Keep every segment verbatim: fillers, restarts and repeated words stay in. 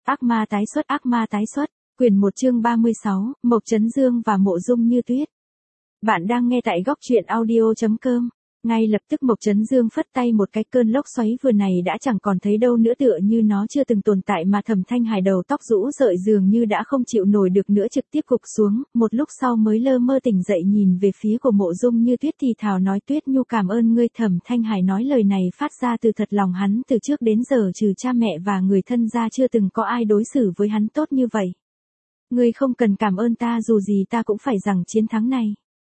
Ác ma tái xuất, ác ma tái xuất, quyển một chương ba mươi sáu, Mộc Chấn Dương và Mộ Dung Như Tuyết. Bạn đang nghe tại góc truyện audio chấm com. Ngay lập tức Mộc Chấn Dương phất tay một cái, cơn lốc xoáy vừa này đã chẳng còn thấy đâu nữa, tựa như nó chưa từng tồn tại, mà Thẩm Thanh Hải đầu tóc rũ rượi dường như đã không chịu nổi được nữa, trực tiếp gục xuống, một lúc sau mới lơ mơ tỉnh dậy, nhìn về phía của Mộ Dung Như Tuyết thì thào nói: Tuyết Nhu, cảm ơn ngươi. Thẩm Thanh Hải nói lời này phát ra từ thật lòng, hắn từ trước đến giờ trừ cha mẹ và người thân ra chưa từng có ai đối xử với hắn tốt như vậy. Ngươi không cần cảm ơn ta, dù gì ta cũng phải giành chiến thắng này.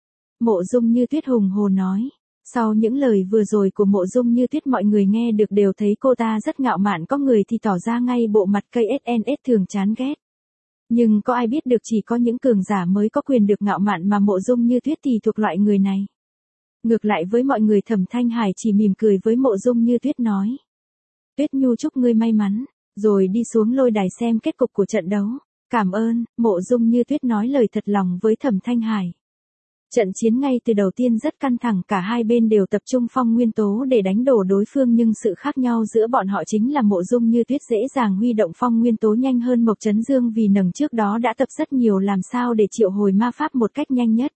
Mộ Dung Như Tuyết hùng hồ nói. Sau những lời vừa rồi của Mộ Dung Như Tuyết, mọi người nghe được đều thấy cô ta rất ngạo mạn, có người thì tỏ ra ngay bộ mặt cây ét en ét thường chán ghét. Nhưng có ai biết được chỉ có những cường giả mới có quyền được ngạo mạn, mà Mộ Dung Như Tuyết thì thuộc loại người này. Ngược lại với mọi người, Thẩm Thanh Hải chỉ mỉm cười với Mộ Dung Như Tuyết nói: Tuyết Nhu, chúc ngươi may mắn, rồi đi xuống lôi đài xem kết cục của trận đấu. Cảm ơn. Mộ Dung Như Tuyết nói lời thật lòng với Thẩm Thanh Hải. Trận chiến ngay từ đầu tiên rất căng thẳng, cả hai bên đều tập trung phong nguyên tố để đánh đổ đối phương, nhưng sự khác nhau giữa bọn họ chính là Mộ Dung Như Tuyết dễ dàng huy động phong nguyên tố nhanh hơn Mộc Chấn Dương, vì nầng trước đó đã tập rất nhiều làm sao để triệu hồi ma pháp một cách nhanh nhất.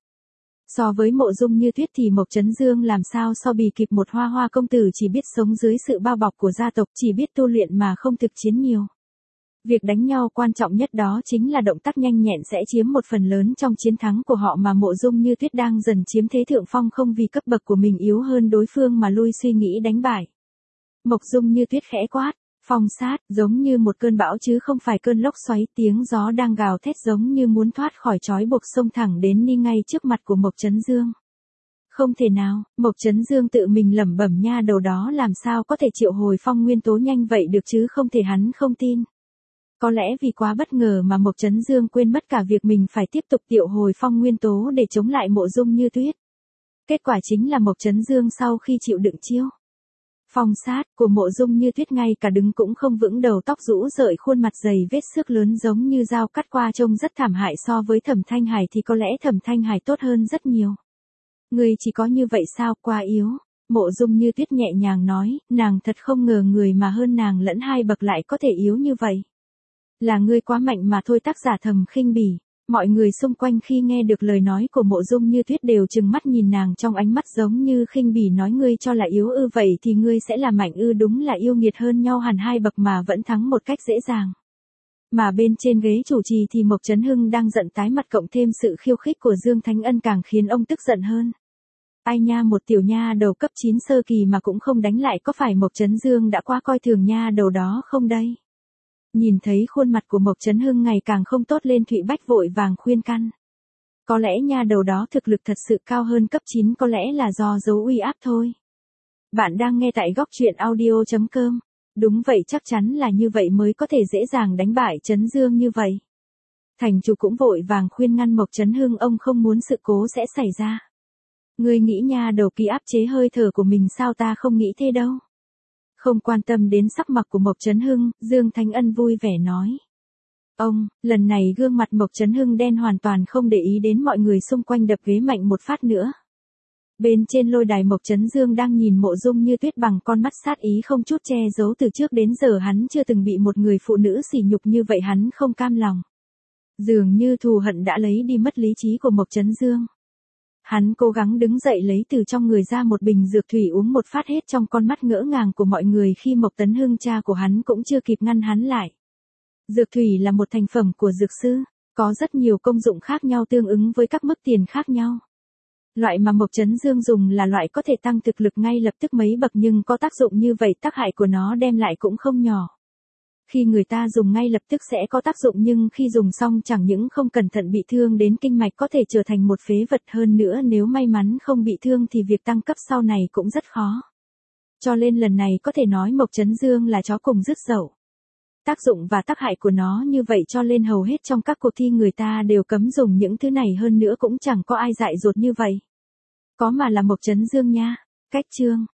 So với Mộ Dung Như Tuyết thì Mộc Chấn Dương làm sao so bì kịp một hoa hoa công tử chỉ biết sống dưới sự bao bọc của gia tộc, chỉ biết tu luyện mà không thực chiến nhiều. Việc đánh nhau quan trọng nhất đó chính là động tác nhanh nhẹn sẽ chiếm một phần lớn trong chiến thắng của họ, mà Mộ Dung Như Tuyết đang dần chiếm thế thượng phong, không vì cấp bậc của mình yếu hơn đối phương mà lui suy nghĩ đánh bại. Mộc Dung Như Tuyết khẽ quát: Phong sát, giống như một cơn bão chứ không phải cơn lốc xoáy, tiếng gió đang gào thét giống như muốn thoát khỏi trói buộc, xông thẳng đến ni ngay trước mặt của Mộc Chấn Dương. Không thể nào. Mộc Chấn Dương tự mình lẩm bẩm, nha đầu đó làm sao có thể triệu hồi phong nguyên tố nhanh vậy được chứ, không thể, hắn không tin. Có lẽ vì quá bất ngờ mà Mộc Chấn Dương quên mất cả việc mình phải tiếp tục triệu hồi phong nguyên tố để chống lại Mộ Dung Như Tuyết. Kết quả chính là Mộc Chấn Dương sau khi chịu đựng chiêu phong sát của Mộ Dung Như Tuyết, ngay cả đứng cũng không vững, đầu tóc rũ rượi, khuôn mặt dày vết xước lớn giống như dao cắt qua, trông rất thảm hại. So với Thẩm Thanh Hải thì có lẽ Thẩm Thanh Hải tốt hơn rất nhiều. Người chỉ có như vậy sao, quá yếu. Mộ Dung Như Tuyết nhẹ nhàng nói, nàng thật không ngờ người mà hơn nàng lẫn hai bậc lại có thể yếu như vậy. Là ngươi quá mạnh mà thôi. Tác giả thầm khinh bỉ. Mọi người xung quanh khi nghe được lời nói của Mộ Dung Như Tuyết đều trừng mắt nhìn nàng trong ánh mắt giống như khinh bỉ, nói: ngươi cho là yếu ư, vậy thì ngươi sẽ là mạnh ư? Đúng là yêu nghiệt, hơn nhau hẳn hai bậc mà vẫn thắng một cách dễ dàng. Mà bên trên ghế chủ trì thì Mộc Chấn Hưng đang giận tái mặt, cộng thêm sự khiêu khích của Dương Thánh Ân càng khiến ông tức giận hơn. Ai nha, một tiểu nha đầu cấp chín sơ kỳ mà cũng không đánh lại, có phải Mộc Chấn Dương đã quá coi thường nha đầu đó không đây? Nhìn thấy khuôn mặt của Mộc Chấn Hưng ngày càng không tốt lên, Thụy Bách vội vàng khuyên can. Có lẽ nha đầu đó thực lực thật sự cao hơn cấp chín, có lẽ là do giấu uy áp thôi. Bạn đang nghe tại góc truyện audio chấm com. Đúng vậy, chắc chắn là như vậy mới có thể dễ dàng đánh bại Chấn Dương như vậy. Thành chủ cũng vội vàng khuyên ngăn Mộc Chấn Hưng, ông không muốn sự cố sẽ xảy ra. Ngươi nghĩ nha đầu ký áp chế hơi thở của mình sao? Ta không nghĩ thế đâu. Không quan tâm đến sắc mặt của Mộc Chấn Hưng, Dương Thánh Ân vui vẻ nói. Ông, lần này gương mặt Mộc Chấn Hưng đen, hoàn toàn không để ý đến mọi người xung quanh, đập ghế mạnh một phát nữa. Bên trên lôi đài, Mộc Chấn Dương đang nhìn Mộ Dung Như Tuyết bằng con mắt sát ý không chút che giấu, từ trước đến giờ hắn chưa từng bị một người phụ nữ sỉ nhục như vậy, hắn không cam lòng. Dường như thù hận đã lấy đi mất lý trí của Mộc Chấn Dương. Hắn cố gắng đứng dậy, lấy từ trong người ra một bình dược thủy uống một phát hết, trong con mắt ngỡ ngàng của mọi người khi Mộc Tấn Hưng cha của hắn cũng chưa kịp ngăn hắn lại. Dược thủy là một thành phẩm của dược sư, có rất nhiều công dụng khác nhau tương ứng với các mức tiền khác nhau. Loại mà Mộc Chấn Dương dùng là loại có thể tăng thực lực ngay lập tức mấy bậc, nhưng có tác dụng như vậy, tác hại của nó đem lại cũng không nhỏ. Khi người ta dùng ngay lập tức sẽ có tác dụng, nhưng khi dùng xong chẳng những không cẩn thận bị thương đến kinh mạch, có thể trở thành một phế vật, hơn nữa nếu may mắn không bị thương thì việc tăng cấp sau này cũng rất khó. Cho nên lần này có thể nói Mộc Chấn Dương là chó cùng rứt dậu. Tác dụng và tác hại của nó như vậy cho nên hầu hết trong các cuộc thi người ta đều cấm dùng những thứ này, hơn nữa cũng chẳng có ai dại dột như vậy. Có mà là Mộc Chấn Dương nha. Cách chương